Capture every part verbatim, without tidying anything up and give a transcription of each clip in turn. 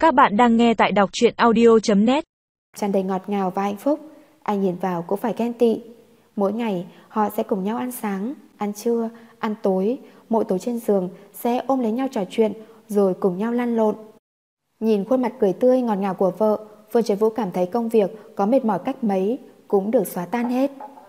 Các bạn đang nghe tại đọc truyện audio chấm net. Tràn đầy ngọt ngào và hạnh phúc. Anh nhìn vào cũng phải ghen tị. Mỗi ngày họ sẽ cùng nhau ăn sáng, ăn trưa, ăn tối. Mỗi tối trên giường sẽ ôm lấy nhau trò chuyện, rồi cùng nhau lăn lộn. Nhìn khuôn mặt cười tươi ngọt ngào của vợ, Phương Trấn Vũ cảm thấy công việc có mệt mỏi cách mấy cũng được xóa tan hết.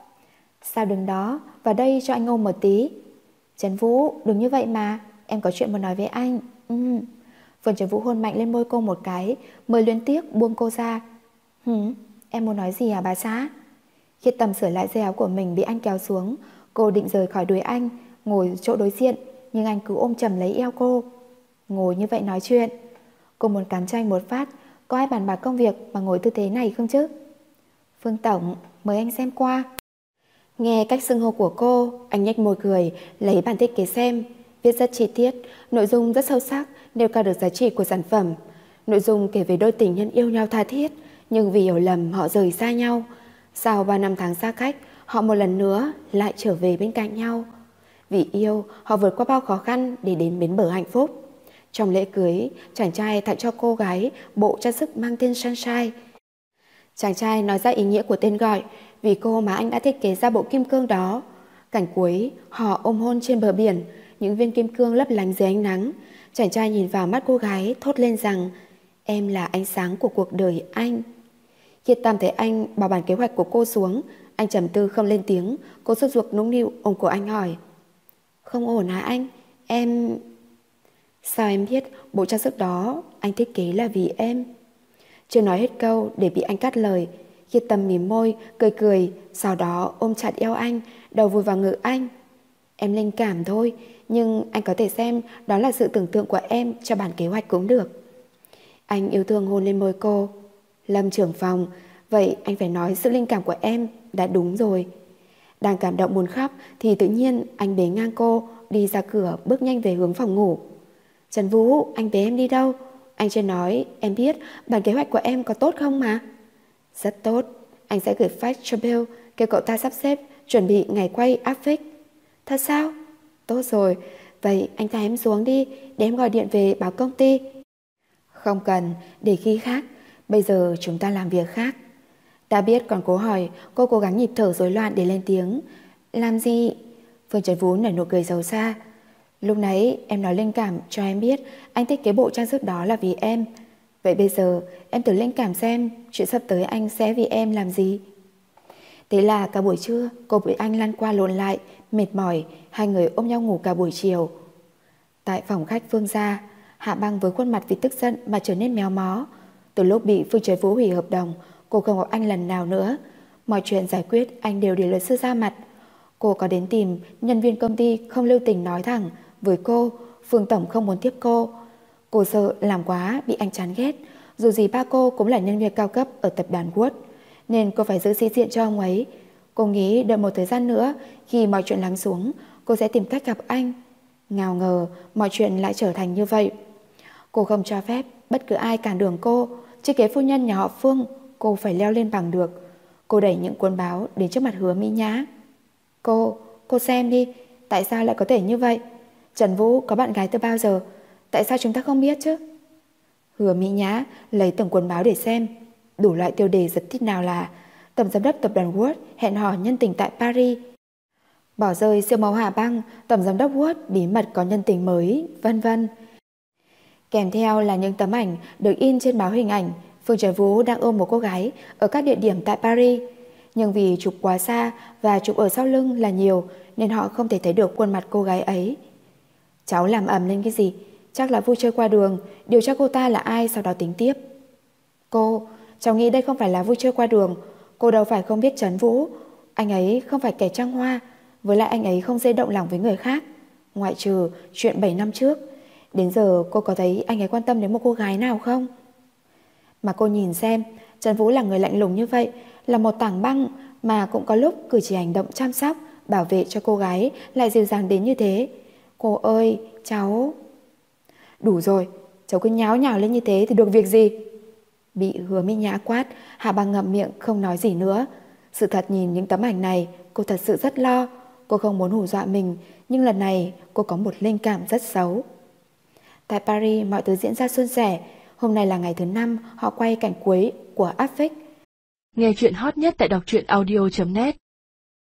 Sao đứng đó, vào đây cho anh ôm một tí. Trấn Vũ, đừng như vậy mà, em có chuyện muốn nói với anh. Ừ. Phương Trấn Vũ hôn mạnh lên môi cô một cái, mới luyến tiếc buông cô ra. Hử, em muốn nói gì hả bà xã? Khi Tâm sửa lại dây áo của mình bị anh kéo xuống, cô định rời khỏi đuổi anh, ngồi chỗ đối diện, nhưng anh cứ ôm chầm lấy eo cô. Ngồi như vậy nói chuyện. Cô muốn cắn cho anh một phát, có ai bàn bạc công việc mà ngồi tư thế này không chứ? Phương Tổng, mời anh xem qua. Nghe cách xưng hô của cô, anh nhếch môi cười, lấy bản thiết kế xem. Viết rất chi tiết, nội dung rất sâu sắc, nêu cao được giá trị của sản phẩm. Nội dung kể về đôi tình nhân yêu nhau tha thiết, nhưng vì hiểu lầm họ rời xa nhau. Sau ba năm tháng xa cách, họ một lần nữa lại trở về bên cạnh nhau. Vì yêu, họ vượt qua bao khó khăn để đến bến bờ hạnh phúc. Trong lễ cưới, chàng trai tặng cho cô gái bộ trang sức mang tên Sunshine. Chàng trai nói ra ý nghĩa của tên gọi, vì cô mà anh đã thiết kế ra bộ kim cương đó. Cảnh cuối, họ ôm hôn trên bờ biển, những viên kim cương lấp lánh dưới ánh nắng. Chàng trai nhìn vào mắt cô gái, thốt lên rằng em là ánh sáng của cuộc đời anh. Khi Tam thấy anh bảo bản kế hoạch của cô xuống, anh trầm tư không lên tiếng. Cô sốt ruột nũng nịu ôm cổ anh hỏi, không ổn hả anh? Em... Sao em biết bộ trang sức đó anh thiết kế là vì em? Chưa nói hết câu để bị anh cắt lời. Khi Tâm mím môi, cười cười, sau đó ôm chặt eo anh, đầu vùi vào ngực anh. Em linh cảm thôi, nhưng anh có thể xem đó là sự tưởng tượng của em cho bản kế hoạch cũng được. Anh yêu thương hôn lên môi cô. Lâm trưởng phòng, vậy anh phải nói sự linh cảm của em đã đúng rồi. Đang cảm động muốn khóc thì tự nhiên anh bế ngang cô, đi ra cửa bước nhanh về hướng phòng ngủ. Trần Vũ, anh bế em đi đâu? Anh chưa nói, em biết bản kế hoạch của em có tốt không mà? Rất tốt, anh sẽ gửi fax cho Bill, kêu cậu ta sắp xếp, chuẩn bị ngày quay áp phích. Thật sao? Tốt rồi, vậy anh thả em xuống đi, để em gọi điện về báo công ty. Không cần, để khi khác, bây giờ chúng ta làm việc khác. Đã biết còn cố hỏi, cô cố gắng nhịp thở rối loạn để lên tiếng. Làm gì? Phương Trấn Vũ nở nụ cười xấu xa. Lúc nãy em nói linh cảm cho em biết anh thiết kế bộ trang sức đó là vì em. Vậy bây giờ em thử linh cảm xem chuyện sắp tới anh sẽ vì em làm gì. Thế là cả buổi trưa cô với anh lăn qua lộn lại, mệt mỏi, hai người ôm nhau ngủ cả buổi chiều. Tại phòng khách Phương gia, Hạ Băng với khuôn mặt vì tức giận mà trở nên méo mó. Từ lúc bị Phương Trấn Vũ hủy hợp đồng, cô không gặp anh lần nào nữa. Mọi chuyện giải quyết anh đều để luật sư ra mặt. Cô có đến tìm nhân viên công ty không lưu tình nói thẳng với cô Phương Tổng không muốn tiếp cô. Cô sợ làm quá bị anh chán ghét. Dù gì ba cô cũng là nhân viên cao cấp ở tập đoàn Wood, nên cô phải giữ sĩ diện cho ông ấy. Cô nghĩ đợi một thời gian nữa, khi mọi chuyện lắng xuống, cô sẽ tìm cách gặp anh. Ngào ngờ mọi chuyện lại trở thành như vậy. Cô không cho phép bất cứ ai cản đường cô. Chiếc ghế phu nhân nhà họ Phương cô phải leo lên bằng được. Cô đẩy những cuốn báo đến trước mặt Hứa Mỹ Nhã. Cô, cô xem đi, tại sao lại có thể như vậy? Trần Vũ có bạn gái từ bao giờ? Tại sao chúng ta không biết chứ? Hứa Mỹ Nhã lấy từng cuốn báo để xem. Đủ loại tiêu đề giật tít nào là tổng giám đốc tập đoàn Wood hẹn hò nhân tình tại Paris, bỏ rơi siêu mẫu Hà Băng, tổng giám đốc Wood bí mật có nhân tình mới, vân vân. Kèm theo là những tấm ảnh được in trên báo hình ảnh Phương Trấn Vũ đang ôm một cô gái ở các địa điểm tại Paris. Nhưng vì chụp quá xa và chụp ở sau lưng là nhiều nên họ không thể thấy được khuôn mặt cô gái ấy. Cháu làm ầm lên cái gì? Chắc là vui chơi qua đường, điều tra cô ta là ai sau đó tính tiếp. Cô, cháu nghĩ đây không phải là vui chơi qua đường. Cô đâu phải không biết Trấn Vũ. Anh ấy không phải kẻ trăng hoa. Với lại anh ấy không dễ động lòng với người khác, ngoại trừ chuyện bảy năm trước. Đến giờ cô có thấy anh ấy quan tâm đến một cô gái nào không? Mà cô nhìn xem, Trấn Vũ là người lạnh lùng như vậy, là một tảng băng, mà cũng có lúc cử chỉ hành động chăm sóc, bảo vệ cho cô gái lại dịu dàng đến như thế. Cô ơi, cháu... Đủ rồi, cháu cứ nháo nhào lên như thế thì được việc gì? Bị Hứa Mỹ Nhã quát, Hạ Băng ngậm miệng không nói gì nữa. Sự thật nhìn những tấm ảnh này, cô thật sự rất lo. Cô không muốn hù dọa mình, nhưng lần này cô có một linh cảm rất xấu. Tại Paris mọi thứ diễn ra suôn sẻ. Hôm nay là ngày thứ năm họ quay cảnh cuối của áp phích. Nghe chuyện hot nhất tại đọc truyện audio chấm net.